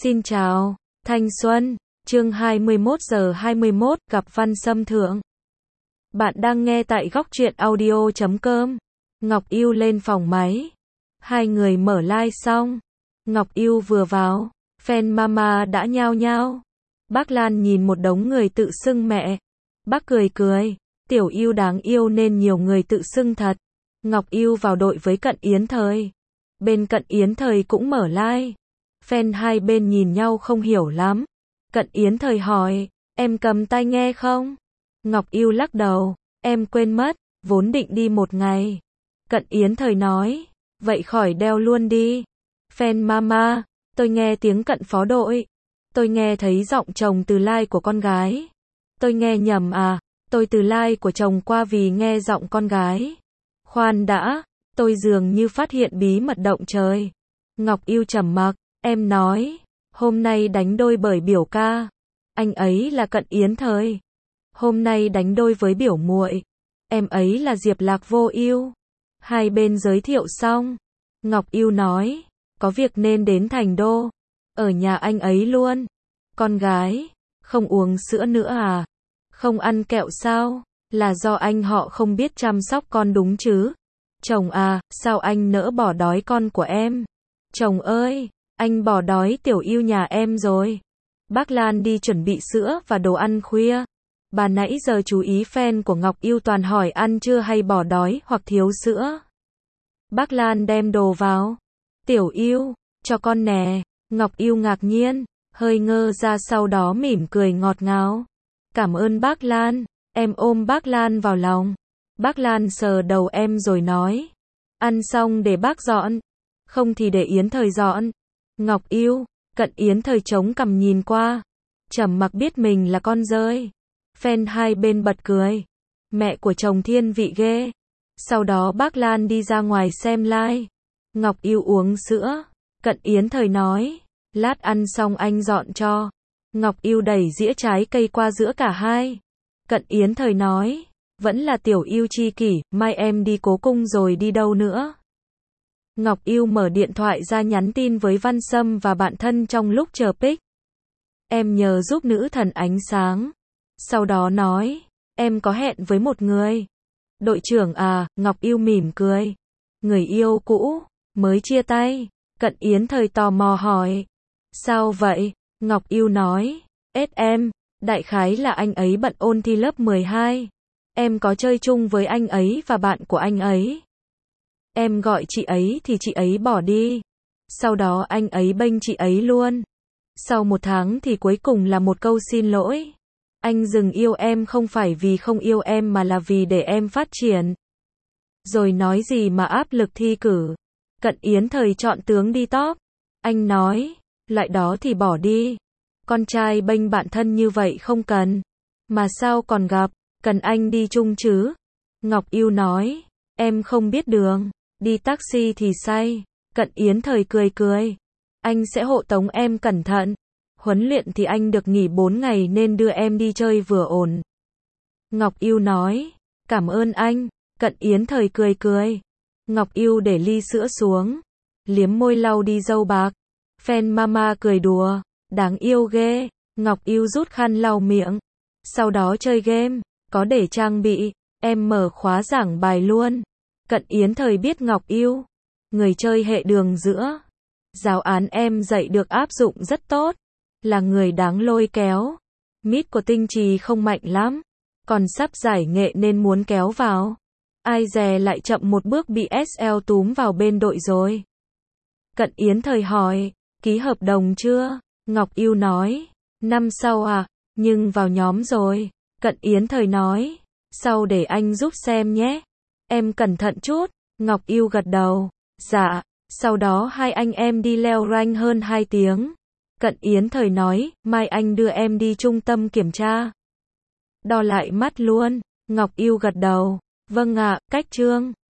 Xin chào, thanh xuân, chương 21 giờ 21, gặp Văn Sâm Thượng. Bạn đang nghe tại góc truyện audio.com. Ngọc Yêu lên phòng máy. Hai người mở like xong. Ngọc Yêu vừa vào, fan mama đã nhao nhao. Bác Lan nhìn một đống người tự xưng mẹ. Bác cười cười, Tiểu Yêu đáng yêu nên nhiều người tự xưng thật. Ngọc Yêu vào đội với Cận Yến Thời. Bên Cận Yến Thời cũng mở like. Fan hai bên nhìn nhau không hiểu lắm. Cận Yến Thời hỏi, em cầm tai nghe không? Ngọc Yêu lắc đầu, em quên mất, vốn định đi một ngày. Cận Yến Thời nói, vậy khỏi đeo luôn đi. Fan mama, tôi nghe tiếng Cận phó đội. Tôi nghe thấy giọng chồng từ like của con gái. Tôi nghe nhầm à, tôi từ like của chồng qua vì nghe giọng con gái. Khoan đã, tôi dường như phát hiện bí mật động trời. Ngọc Yêu trầm mặc. Em nói, hôm nay đánh đôi bởi biểu ca. Anh ấy là Cận Yến Thời. Hôm nay đánh đôi với biểu muội. Em ấy là Diệp Lạc Vô Ưu. Hai bên giới thiệu xong. Ngọc Yêu nói, có việc nên đến Thành Đô. Ở nhà anh ấy luôn. Con gái, không uống sữa nữa à? Không ăn kẹo sao? Là do anh họ không biết chăm sóc con đúng chứ? Chồng à, sao anh nỡ bỏ đói con của em? Chồng ơi! Anh bỏ đói Tiểu Yêu nhà em rồi. Bác Lan đi chuẩn bị sữa và đồ ăn khuya. Bà nãy giờ chú ý fan của Ngọc Yêu toàn hỏi ăn chưa hay bỏ đói hoặc thiếu sữa. Bác Lan đem đồ vào. Tiểu Yêu, cho con nè. Ngọc Yêu ngạc nhiên, hơi ngơ ra sau đó mỉm cười ngọt ngào. Cảm ơn bác Lan. Em ôm bác Lan vào lòng. Bác Lan sờ đầu em rồi nói. Ăn xong để bác dọn. Không thì để Yến Thời dọn. Ngọc Yêu, Cận Yến Thời chống cằm nhìn qua. Trầm mặc biết mình là con rơi. Fan hai bên bật cười. Mẹ của chồng thiên vị ghê. Sau đó bác Lan đi ra ngoài xem live. Ngọc Yêu uống sữa. Cận Yến Thời nói. Lát ăn xong anh dọn cho. Ngọc Yêu đẩy dĩa trái cây qua giữa cả hai. Cận Yến Thời nói. Vẫn là Tiểu Yêu chi kỷ, mai em đi Cố Cung rồi đi đâu nữa? Ngọc Yêu mở điện thoại ra nhắn tin với Văn Sâm và bạn thân trong lúc chờ pick. Em nhờ giúp nữ thần ánh sáng. Sau đó nói, em có hẹn với một người. Đội trưởng à, Ngọc Yêu mỉm cười. Người yêu cũ, mới chia tay. Cận Yến Thời tò mò hỏi. Sao vậy? Ngọc Yêu nói, em, đại khái là anh ấy bận ôn thi lớp 12. Em có chơi chung với anh ấy và bạn của anh ấy. Em gọi chị ấy thì chị ấy bỏ đi. Sau đó anh ấy bênh chị ấy luôn. Sau một tháng thì cuối cùng là một câu xin lỗi. Anh dừng yêu em không phải vì không yêu em mà là vì để em phát triển. Rồi nói gì mà áp lực thi cử. Cận Yến Thời chọn tướng đi top. Anh nói, loại đó thì bỏ đi. Con trai bênh bạn thân như vậy không cần. Mà sao còn gặp, cần anh đi chung chứ? Ngọc Yêu nói, em không biết đường. Đi taxi thì say. Cận Yến Thời cười cười. Anh sẽ hộ tống em cẩn thận. Huấn luyện thì anh được nghỉ 4 ngày nên đưa em đi chơi vừa ổn. Ngọc Yêu nói. Cảm ơn anh. Cận Yến Thời cười cười. Ngọc Yêu để ly sữa xuống. Liếm môi lau đi râu bạc. Fan mama cười đùa. Đáng yêu ghê. Ngọc Yêu rút khăn lau miệng. Sau đó chơi game. Có để trang bị. Em mở khóa giảng bài luôn. Cận Yến Thời biết Ngọc Yêu. Người chơi hệ đường giữa. Giáo án em dạy được áp dụng rất tốt. Là người đáng lôi kéo. Mít của Tinh Trì không mạnh lắm. Còn sắp giải nghệ nên muốn kéo vào. Ai dè lại chậm một bước bị SL túm vào bên đội rồi. Cận Yến Thời hỏi. Ký hợp đồng chưa? Ngọc Yêu nói. Năm sau à? Nhưng vào nhóm rồi. Cận Yến Thời nói. Sau để anh giúp xem nhé. Em cẩn thận chút. Ngọc Yêu gật đầu. Dạ. Sau đó hai anh em đi leo rank hơn 2 tiếng. Cận Yến Thời nói, mai anh đưa em đi trung tâm kiểm tra. Đo lại mắt luôn. Ngọc Yêu gật đầu. Vâng ạ, cách trương.